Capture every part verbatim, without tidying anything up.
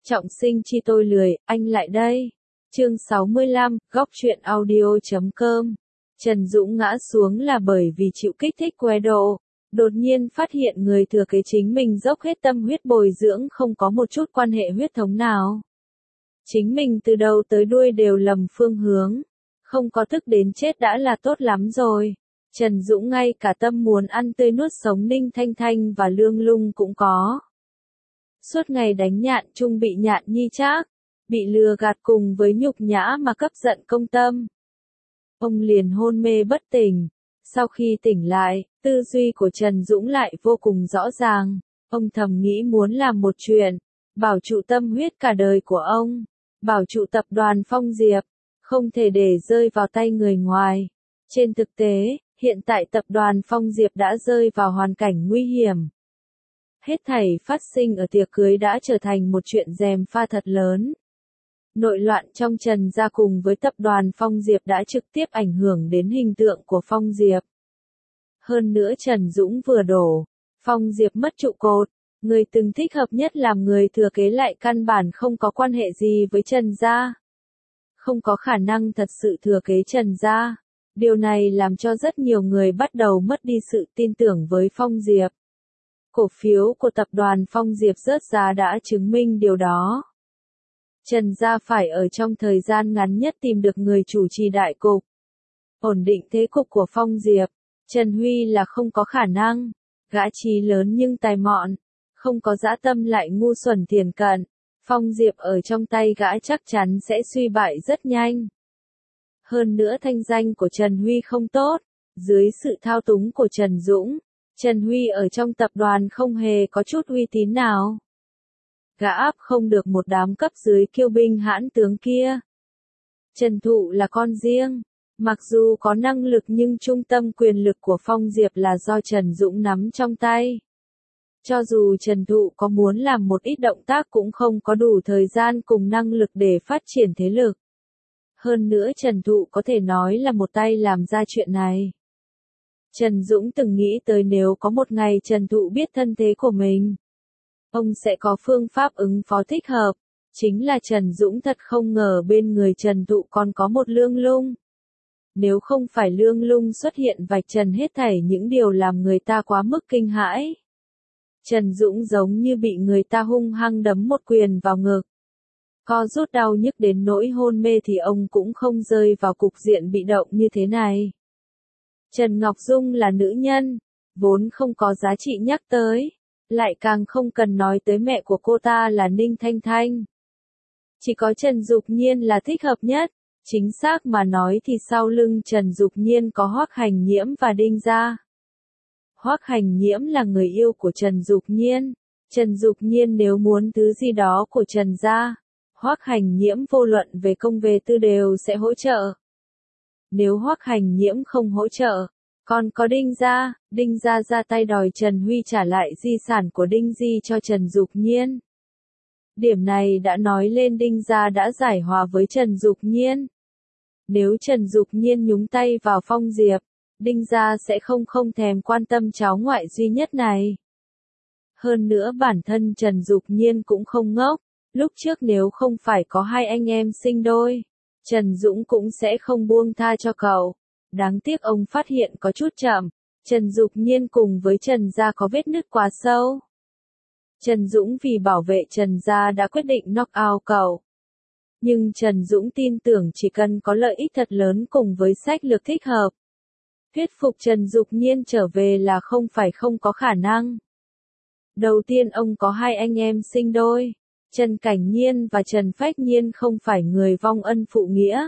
Trọng sinh chi tôi lười, anh lại đây. Chương sáu mươi lăm, góc truyện audio chấm com. Trần Dũng ngã xuống là bởi vì chịu kích thích quá độ. Đột nhiên phát hiện người thừa kế chính mình dốc hết tâm huyết bồi dưỡng không có một chút quan hệ huyết thống nào. Chính mình từ đầu tới đuôi đều lầm phương hướng. Không có thức đến chết đã là tốt lắm rồi. Trần Dũng ngay cả tâm muốn ăn tươi nuốt sống Ninh Thanh Thanh và Lương Lung cũng có. Suốt ngày đánh nhạn chung bị nhạn nhi trác, bị lừa gạt cùng với nhục nhã mà cấp giận công tâm. Ông liền hôn mê bất tỉnh. Sau khi tỉnh lại, tư duy của Trần Dũng lại vô cùng rõ ràng. Ông thầm nghĩ muốn làm một chuyện, bảo trụ tâm huyết cả đời của ông, bảo trụ tập đoàn Phong Diệp, không thể để rơi vào tay người ngoài. Trên thực tế, hiện tại tập đoàn Phong Diệp đã rơi vào hoàn cảnh nguy hiểm. Hết thảy phát sinh ở tiệc cưới đã trở thành một chuyện gièm pha thật lớn. Nội loạn trong Trần gia cùng với tập đoàn Phong Diệp đã trực tiếp ảnh hưởng đến hình tượng của Phong Diệp. Hơn nữa Trần Dũng vừa đổ, Phong Diệp mất trụ cột, người từng thích hợp nhất làm người thừa kế lại căn bản không có quan hệ gì với Trần gia. Không có khả năng thật sự thừa kế Trần gia. Điều này làm cho rất nhiều người bắt đầu mất đi sự tin tưởng với Phong Diệp. Cổ phiếu của tập đoàn Phong Diệp rớt giá đã chứng minh điều đó. Trần gia phải ở trong thời gian ngắn nhất tìm được người chủ trì đại cục, ổn định thế cục của Phong Diệp. Trần Huy là không có khả năng, gã trí lớn nhưng tài mọn, không có dã tâm lại ngu xuẩn thiển cận. Phong Diệp ở trong tay gã chắc chắn sẽ suy bại rất nhanh. Hơn nữa thanh danh của Trần Huy không tốt, dưới sự thao túng của Trần Dũng, Trần Huy ở trong tập đoàn không hề có chút uy tín nào. Gã áp không được một đám cấp dưới kiêu binh hãn tướng kia. Trần Thụ là con riêng, mặc dù có năng lực nhưng trung tâm quyền lực của Phong Diệp là do Trần Dũng nắm trong tay. Cho dù Trần Thụ có muốn làm một ít động tác cũng không có đủ thời gian cùng năng lực để phát triển thế lực. Hơn nữa Trần Thụ có thể nói là một tay làm ra chuyện này. Trần Dũng từng nghĩ tới nếu có một ngày Trần Thụ biết thân thế của mình, ông sẽ có phương pháp ứng phó thích hợp. Chính là Trần Dũng thật không ngờ bên người Trần Thụ còn có một Lương Lung. Nếu không phải Lương Lung xuất hiện vạch trần hết thảy những điều làm người ta quá mức kinh hãi. Trần Dũng giống như bị người ta hung hăng đấm một quyền vào ngực. Co rút đau nhức đến nỗi hôn mê thì ông cũng không rơi vào cục diện bị động như thế này. Trần Ngọc Dung là nữ nhân, vốn không có giá trị nhắc tới, lại càng không cần nói tới mẹ của cô ta là Ninh Thanh Thanh. Chỉ có Trần Dục Nhiên là thích hợp nhất, chính xác mà nói thì sau lưng Trần Dục Nhiên có Hoắc Hành Nhiễm và Đinh Gia. Hoắc Hành Nhiễm là người yêu của Trần Dục Nhiên, Trần Dục Nhiên nếu muốn thứ gì đó của Trần gia, Hoắc Hành Nhiễm vô luận về công về tư đều sẽ hỗ trợ. Nếu Hoắc Hành Nhiễm không hỗ trợ, còn có Đinh Gia, Đinh Gia ra tay đòi Trần Huy trả lại di sản của Đinh Di cho Trần Dục Nhiên. Điểm này đã nói lên Đinh Gia đã giải hòa với Trần Dục Nhiên. Nếu Trần Dục Nhiên nhúng tay vào Phong Diệp, Đinh Gia sẽ không không thèm quan tâm cháu ngoại duy nhất này. Hơn nữa bản thân Trần Dục Nhiên cũng không ngốc, lúc trước nếu không phải có hai anh em sinh đôi, Trần Dũng cũng sẽ không buông tha cho cậu. Đáng tiếc ông phát hiện có chút chậm, Trần Dục Nhiên cùng với Trần gia có vết nứt quá sâu. Trần Dũng vì bảo vệ Trần gia đã quyết định knock out cậu. Nhưng Trần Dũng tin tưởng chỉ cần có lợi ích thật lớn cùng với sách lược thích hợp, thuyết phục Trần Dục Nhiên trở về là không phải không có khả năng. Đầu tiên ông có hai anh em sinh đôi, Trần Cảnh Nhiên và Trần Phách Nhiên không phải người vong ân phụ nghĩa.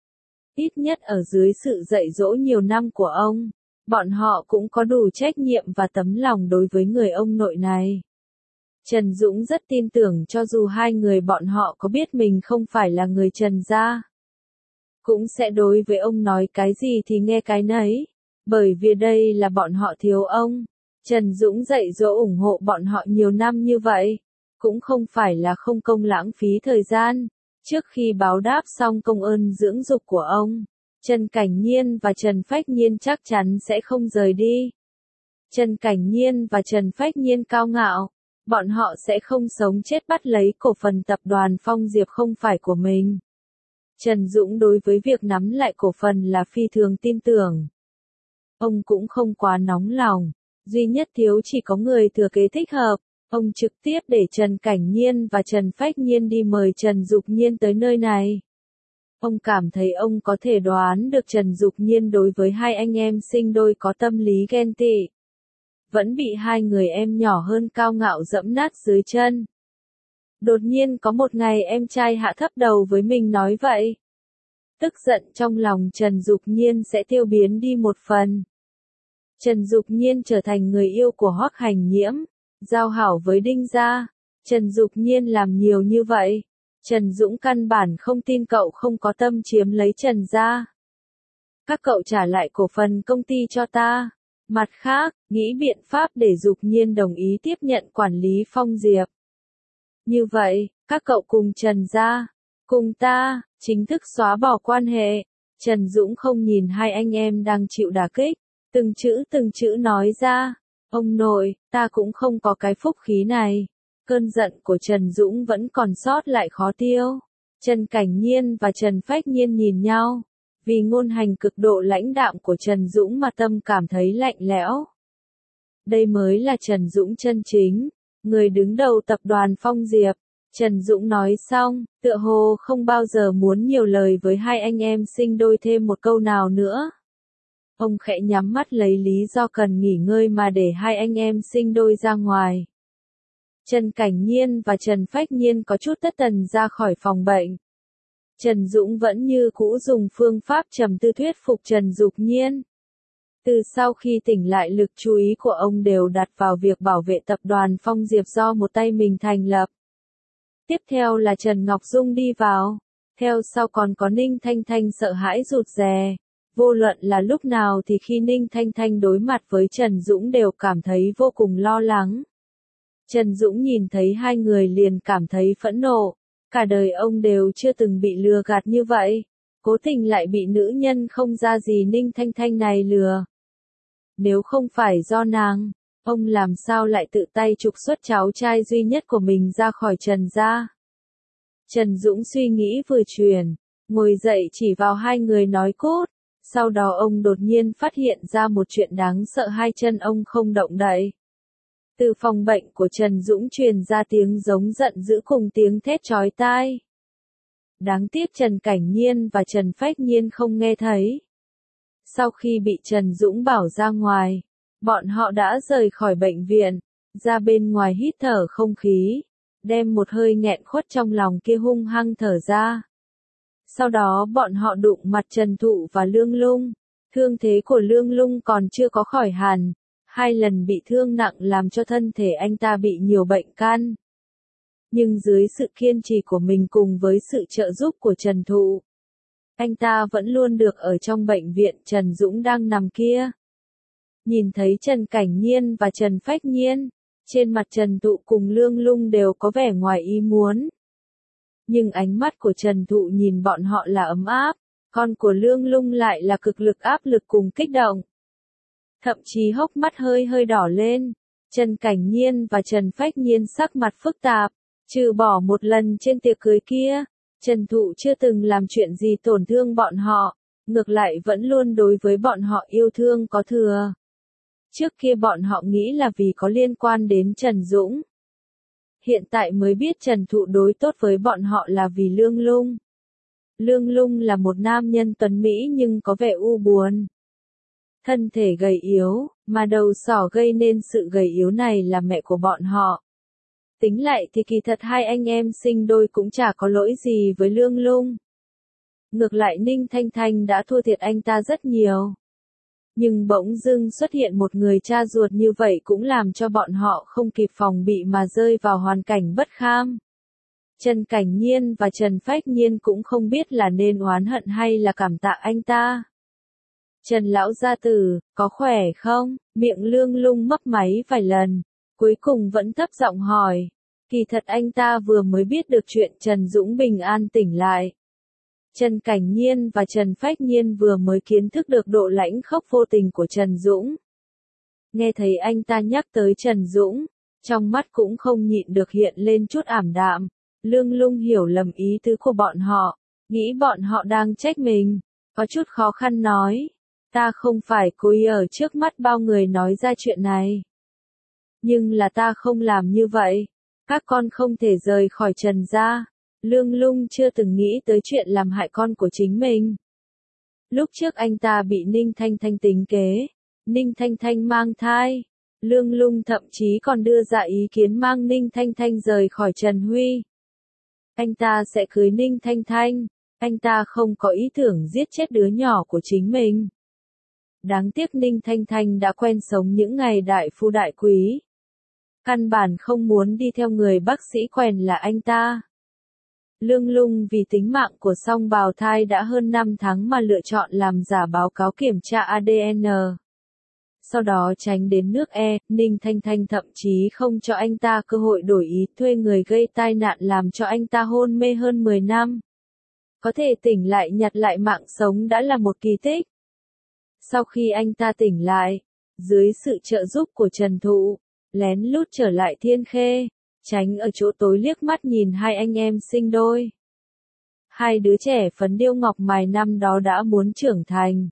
Ít nhất ở dưới sự dạy dỗ nhiều năm của ông, bọn họ cũng có đủ trách nhiệm và tấm lòng đối với người ông nội này. Trần Dũng rất tin tưởng cho dù hai người bọn họ có biết mình không phải là người Trần gia, cũng sẽ đối với ông nói cái gì thì nghe cái nấy, bởi vì đây là bọn họ thiếu ông. Trần Dũng dạy dỗ ủng hộ bọn họ nhiều năm như vậy, cũng không phải là không công lãng phí thời gian. Trước khi báo đáp xong công ơn dưỡng dục của ông, Trần Cảnh Nhiên và Trần Phách Nhiên chắc chắn sẽ không rời đi. Trần Cảnh Nhiên và Trần Phách Nhiên cao ngạo, bọn họ sẽ không sống chết bắt lấy cổ phần tập đoàn Phong Diệp không phải của mình. Trần Dũng đối với việc nắm lại cổ phần là phi thường tin tưởng. Ông cũng không quá nóng lòng, duy nhất thiếu chỉ có người thừa kế thích hợp. Ông trực tiếp để Trần Cảnh Nhiên và Trần Phách Nhiên đi mời Trần Dục Nhiên tới nơi này. Ông cảm thấy ông có thể đoán được Trần Dục Nhiên đối với hai anh em sinh đôi có tâm lý ghen tị. Vẫn bị hai người em nhỏ hơn cao ngạo dẫm nát dưới chân. Đột nhiên có một ngày em trai hạ thấp đầu với mình nói vậy. Tức giận trong lòng Trần Dục Nhiên sẽ tiêu biến đi một phần. Trần Dục Nhiên trở thành người yêu của Hoắc Hành Nhiễm, giao hảo với Đinh gia. Trần Dục Nhiên làm nhiều như vậy. Trần Dũng căn bản không tin cậu không có tâm chiếm lấy Trần gia. Các cậu trả lại cổ phần công ty cho ta. Mặt khác, nghĩ biện pháp để Dục Nhiên đồng ý tiếp nhận quản lý Phong Diệp. Như vậy, các cậu cùng Trần gia, cùng ta, chính thức xóa bỏ quan hệ. Trần Dũng không nhìn hai anh em đang chịu đả kích, từng chữ từng chữ nói ra. Ông nội, ta cũng không có cái phúc khí này. Cơn giận của Trần Dũng vẫn còn sót lại khó tiêu. Trần Cảnh Nhiên và Trần Phách Nhiên nhìn nhau. Vì ngôn hành cực độ lãnh đạm của Trần Dũng mà tâm cảm thấy lạnh lẽo. Đây mới là Trần Dũng chân chính, người đứng đầu tập đoàn Phong Diệp. Trần Dũng nói xong, tựa hồ không bao giờ muốn nhiều lời với hai anh em sinh đôi thêm một câu nào nữa. Ông khẽ nhắm mắt lấy lý do cần nghỉ ngơi mà để hai anh em sinh đôi ra ngoài. Trần Cảnh Nhiên và Trần Phách Nhiên có chút thất thần ra khỏi phòng bệnh. Trần Dũng vẫn như cũ dùng phương pháp trầm tư thuyết phục Trần Dục Nhiên. Từ sau khi tỉnh lại lực chú ý của ông đều đặt vào việc bảo vệ tập đoàn Phong Diệp do một tay mình thành lập. Tiếp theo là Trần Ngọc Dung đi vào. Theo sau còn có Ninh Thanh Thanh sợ hãi rụt rè. Vô luận là lúc nào thì khi Ninh Thanh Thanh đối mặt với Trần Dũng đều cảm thấy vô cùng lo lắng. Trần Dũng nhìn thấy hai người liền cảm thấy phẫn nộ. Cả đời ông đều chưa từng bị lừa gạt như vậy. Cố tình lại bị nữ nhân không ra gì Ninh Thanh Thanh này lừa. Nếu không phải do nàng, ông làm sao lại tự tay trục xuất cháu trai duy nhất của mình ra khỏi Trần gia. Trần Dũng suy nghĩ vừa chuyển, ngồi dậy chỉ vào hai người nói cốt. Sau đó ông đột nhiên phát hiện ra một chuyện đáng sợ, hai chân ông không động đậy. Từ phòng bệnh của Trần Dũng truyền ra tiếng giống giận dữ cùng tiếng thét chói tai. Đáng tiếc Trần Cảnh Nhiên và Trần Phách Nhiên không nghe thấy. Sau khi bị Trần Dũng bảo ra ngoài, bọn họ đã rời khỏi bệnh viện, ra bên ngoài hít thở không khí, đem một hơi nghẹn khuất trong lòng kia hung hăng thở ra. Sau đó bọn họ đụng mặt Trần Thụ và Lương Lung. Thương thế của Lương Lung còn chưa có khỏi hẳn. Hai lần bị thương nặng làm cho thân thể anh ta bị nhiều bệnh căn. Nhưng dưới sự kiên trì của mình cùng với sự trợ giúp của Trần Thụ, anh ta vẫn luôn được ở trong bệnh viện Trần Dũng đang nằm kia. Nhìn thấy Trần Cảnh Nhiên và Trần Phách Nhiên, trên mặt Trần Thụ cùng Lương Lung đều có vẻ ngoài ý muốn. Nhưng ánh mắt của Trần Thụ nhìn bọn họ là ấm áp, còn của Lương Lung lại là cực lực áp lực cùng kích động. Thậm chí hốc mắt hơi hơi đỏ lên. Trần Cảnh Nhiên và Trần Phách Nhiên sắc mặt phức tạp, trừ bỏ một lần trên tiệc cưới kia, Trần Thụ chưa từng làm chuyện gì tổn thương bọn họ, ngược lại vẫn luôn đối với bọn họ yêu thương có thừa. Trước kia bọn họ nghĩ là vì có liên quan đến Trần Dũng. Hiện tại mới biết Trần Thụ đối tốt với bọn họ là vì Lương Lung. Lương Lung là một nam nhân tuấn mỹ nhưng có vẻ u buồn. Thân thể gầy yếu, mà đầu sỏ gây nên sự gầy yếu này là mẹ của bọn họ. Tính lại thì kỳ thật hai anh em sinh đôi cũng chả có lỗi gì với Lương Lung. Ngược lại Ninh Thanh Thanh đã thua thiệt anh ta rất nhiều. Nhưng bỗng dưng xuất hiện một người cha ruột như vậy cũng làm cho bọn họ không kịp phòng bị mà rơi vào hoàn cảnh bất kham. Trần Cảnh Nhiên và Trần Phách Nhiên cũng không biết là nên oán hận hay là cảm tạ anh ta. Trần lão gia tử, có khỏe không? Miệng Lương Lung mấp máy vài lần, cuối cùng vẫn thấp giọng hỏi. Kỳ thật anh ta vừa mới biết được chuyện Trần Dũng bình an tỉnh lại. Trần Cảnh Nhiên và Trần Phách Nhiên vừa mới kiến thức được độ lãnh khốc vô tình của Trần Dũng. Nghe thấy anh ta nhắc tới Trần Dũng, Trong mắt cũng không nhịn được hiện lên chút ảm đạm. Lương Lung hiểu lầm ý tứ của bọn họ, nghĩ bọn họ đang trách mình, có chút khó khăn nói, ta không phải cố ý ở trước mắt bao người nói ra chuyện này. Nhưng là ta không làm như vậy, các con không thể rời khỏi Trần gia. Lương Lung chưa từng nghĩ tới chuyện làm hại con của chính mình. Lúc trước anh ta bị Ninh Thanh Thanh tính kế, Ninh Thanh Thanh mang thai, Lương Lung thậm chí còn đưa ra ý kiến mang Ninh Thanh Thanh rời khỏi Trần Huy. Anh ta sẽ cưới Ninh Thanh Thanh, anh ta không có ý tưởng giết chết đứa nhỏ của chính mình. Đáng tiếc Ninh Thanh Thanh đã quen sống những ngày đại phu đại quý. Căn bản không muốn đi theo người bác sĩ quèn là anh ta. Lương Lung vì tính mạng của song bào thai đã hơn năm tháng mà lựa chọn làm giả báo cáo kiểm tra a đê en. Sau đó tránh đến nước E, Ninh Thanh Thanh thậm chí không cho anh ta cơ hội đổi ý, thuê người gây tai nạn làm cho anh ta hôn mê hơn mười năm. Có thể tỉnh lại nhặt lại mạng sống đã là một kỳ tích. Sau khi anh ta tỉnh lại, dưới sự trợ giúp của Trần Thụ, lén lút trở lại Thiên Khê, tránh ở chỗ tối liếc mắt nhìn hai anh em sinh đôi. Hai đứa trẻ phấn điêu ngọc mài năm đó đã muốn trưởng thành.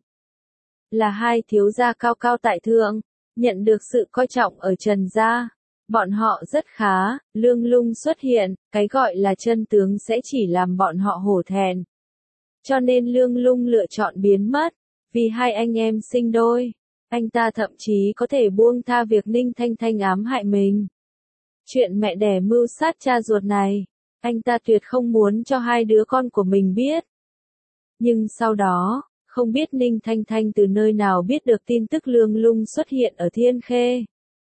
Là hai thiếu gia cao cao tại thượng, nhận được sự coi trọng ở Trần gia. Bọn họ rất khá, Lương Lung xuất hiện, cái gọi là chân tướng sẽ chỉ làm bọn họ hổ thẹn. Cho nên Lương Lung lựa chọn biến mất, vì hai anh em sinh đôi. Anh ta thậm chí có thể buông tha việc Ninh Thanh Thanh ám hại mình. Chuyện mẹ đẻ mưu sát cha ruột này, anh ta tuyệt không muốn cho hai đứa con của mình biết. Nhưng sau đó, không biết Ninh Thanh Thanh từ nơi nào biết được tin tức Lương Lung xuất hiện ở Thiên Khê.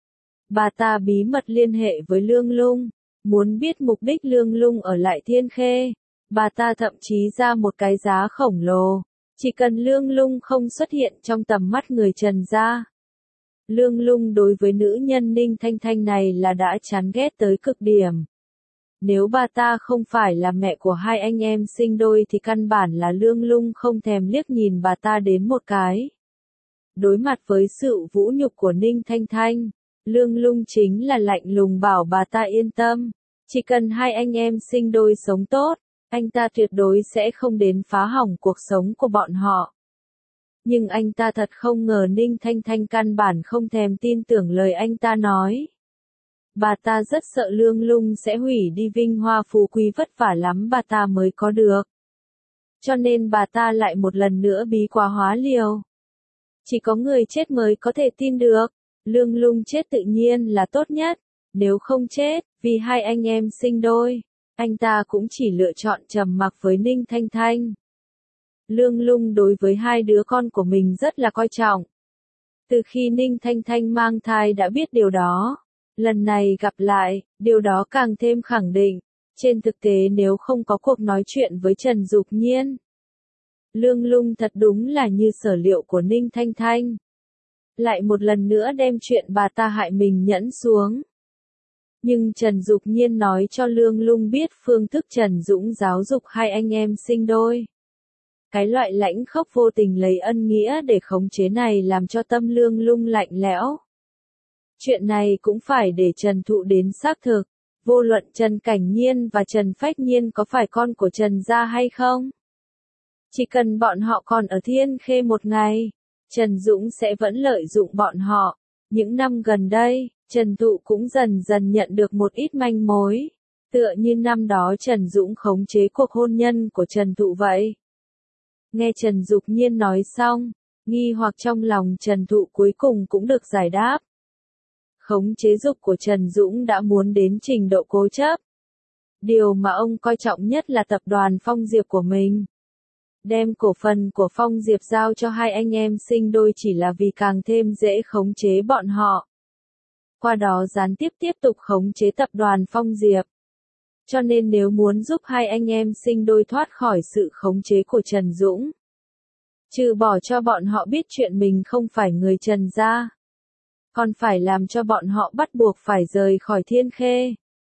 Bà ta bí mật liên hệ với Lương Lung, muốn biết mục đích Lương Lung ở lại Thiên Khê. Bà ta thậm chí ra một cái giá khổng lồ, chỉ cần Lương Lung không xuất hiện trong tầm mắt người Trần gia. Lương Lung đối với nữ nhân Ninh Thanh Thanh này là đã chán ghét tới cực điểm. Nếu bà ta không phải là mẹ của hai anh em sinh đôi thì căn bản là Lương Lung không thèm liếc nhìn bà ta đến một cái. Đối mặt với sự vũ nhục của Ninh Thanh Thanh, Lương Lung chính là lạnh lùng bảo bà ta yên tâm. Chỉ cần hai anh em sinh đôi sống tốt, anh ta tuyệt đối sẽ không đến phá hỏng cuộc sống của bọn họ. Nhưng anh ta thật không ngờ Ninh Thanh Thanh căn bản không thèm tin tưởng lời anh ta nói. Bà ta rất sợ Lương Lung sẽ hủy đi vinh hoa phú quý vất vả lắm bà ta mới có được. Cho nên bà ta lại một lần nữa bí quá hóa liều. Chỉ có người chết mới có thể tin được. Lương Lung chết tự nhiên là tốt nhất. Nếu không chết, vì hai anh em sinh đôi, anh ta cũng chỉ lựa chọn trầm mặc với Ninh Thanh Thanh. Lương Lung đối với hai đứa con của mình rất là coi trọng. Từ khi Ninh Thanh Thanh mang thai đã biết điều đó. Lần này gặp lại, điều đó càng thêm khẳng định. Trên thực tế nếu không có cuộc nói chuyện với Trần Dục Nhiên, Lương Lung thật đúng là như sở liệu của Ninh Thanh Thanh. Lại một lần nữa đem chuyện bà ta hại mình nhẫn xuống. Nhưng Trần Dục Nhiên nói cho Lương Lung biết phương thức Trần Dũng giáo dục hai anh em sinh đôi. Cái loại lãnh khốc vô tình lấy ân nghĩa để khống chế này làm cho tâm Lương Lung lạnh lẽo. Chuyện này cũng phải để Trần Thụ đến xác thực, vô luận Trần Cảnh Nhiên và Trần Phách Nhiên có phải con của Trần gia hay không. Chỉ cần bọn họ còn ở Thiên Khê một ngày, Trần Dũng sẽ vẫn lợi dụng bọn họ. Những năm gần đây, Trần Thụ cũng dần dần nhận được một ít manh mối, tựa như năm đó Trần Dũng khống chế cuộc hôn nhân của Trần Thụ vậy. Nghe Trần Dục Nhiên nói xong, nghi hoặc trong lòng Trần Thụ cuối cùng cũng được giải đáp. Khống chế dục của Trần Dũng đã muốn đến trình độ cố chấp. Điều mà ông coi trọng nhất là tập đoàn Phong Diệp của mình. Đem cổ phần của Phong Diệp giao cho hai anh em sinh đôi chỉ là vì càng thêm dễ khống chế bọn họ. Qua đó gián tiếp tiếp tục khống chế tập đoàn Phong Diệp. Cho nên nếu muốn giúp hai anh em sinh đôi thoát khỏi sự khống chế của Trần Dũng, trừ bỏ cho bọn họ biết chuyện mình không phải người Trần gia, còn phải làm cho bọn họ bắt buộc phải rời khỏi Thiên Khê.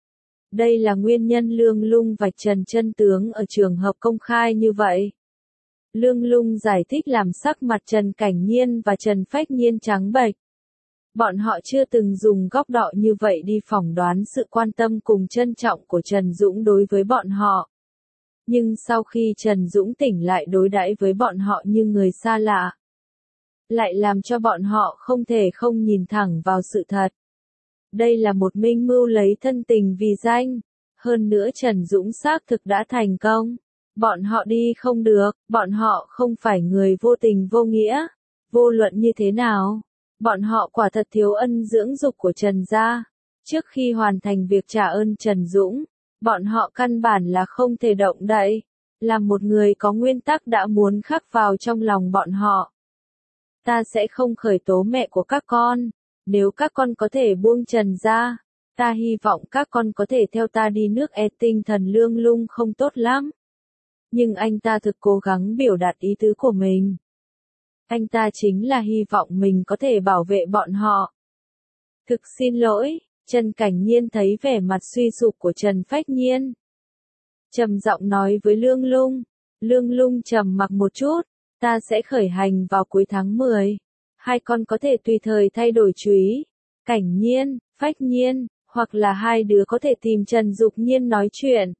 Đây là nguyên nhân Lương Lung vạch trần chân tướng ở trường hợp công khai như vậy. Lương Lung giải thích làm sắc mặt Trần Cảnh Nhiên và Trần Phách Nhiên trắng bệch. Bọn họ chưa từng dùng góc độ như vậy đi phỏng đoán sự quan tâm cùng trân trọng của Trần Dũng đối với bọn họ. Nhưng sau khi Trần Dũng tỉnh lại đối đãi với bọn họ như người xa lạ, lại làm cho bọn họ không thể không nhìn thẳng vào sự thật. Đây là một minh mưu lấy thân tình vì danh. Hơn nữa Trần Dũng xác thực đã thành công. Bọn họ đi không được, bọn họ không phải người vô tình vô nghĩa. Vô luận như thế nào, bọn họ quả thật thiếu ân dưỡng dục của Trần gia. Trước khi hoàn thành việc trả ơn Trần Dũng, bọn họ căn bản là không thể động đậy. Là một người có nguyên tắc đã muốn khắc vào trong lòng bọn họ. Ta sẽ không khởi tố mẹ của các con. Nếu các con có thể buông Trần ra, ta hy vọng các con có thể theo ta đi nước E. Tinh Thần Lương Lung không tốt lắm. Nhưng anh ta thực cố gắng biểu đạt ý tứ của mình. Anh ta chính là hy vọng mình có thể bảo vệ bọn họ. Thực xin lỗi, Trần Cảnh Nhiên thấy vẻ mặt suy sụp của Trần Phách Nhiên. Trầm giọng nói với Lương Lung. Lương Lung trầm mặc một chút, ta sẽ khởi hành vào cuối tháng mười. Hai con có thể tùy thời thay đổi chú ý. Cảnh Nhiên, Phách Nhiên, hoặc là hai đứa có thể tìm Trần Dục Nhiên nói chuyện.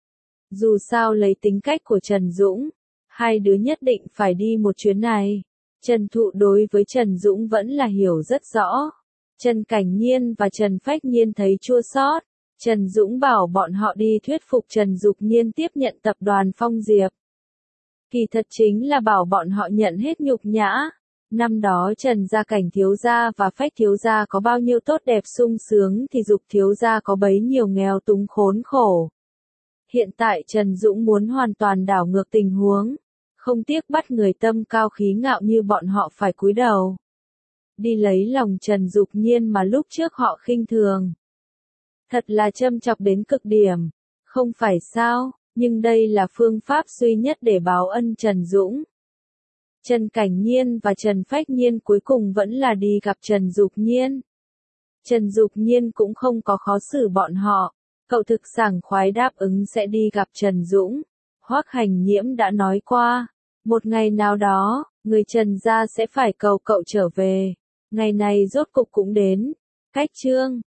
Dù sao lấy tính cách của Trần Dũng, hai đứa nhất định phải đi một chuyến này. Trần Thụ đối với Trần Dũng vẫn là hiểu rất rõ. Trần Cảnh Nhiên và Trần Phách Nhiên thấy chua xót. Trần Dũng bảo bọn họ đi thuyết phục Trần Dục Nhiên tiếp nhận tập đoàn Phong Diệp. Kỳ thật chính là bảo bọn họ nhận hết nhục nhã. Năm đó Trần gia Cảnh thiếu gia và Phách thiếu gia có bao nhiêu tốt đẹp sung sướng thì Dục thiếu gia có bấy nhiêu nghèo túng khốn khổ. Hiện tại Trần Dũng muốn hoàn toàn đảo ngược tình huống, không tiếc bắt người tâm cao khí ngạo như bọn họ phải cúi đầu. Đi lấy lòng Trần Dục Nhiên mà lúc trước họ khinh thường. Thật là châm chọc đến cực điểm, không phải sao, nhưng đây là phương pháp duy nhất để báo ân Trần Dũng. Trần Cảnh Nhiên và Trần Phách Nhiên cuối cùng vẫn là đi gặp Trần Dục Nhiên. Trần Dục Nhiên cũng không có khó xử bọn họ, cậu thực sảng khoái đáp ứng sẽ đi gặp Trần Dũng. Hoắc Hành Nhiễm đã nói qua, một ngày nào đó, người Trần gia sẽ phải cầu cậu trở về. Ngày này rốt cục cũng đến. Cách chương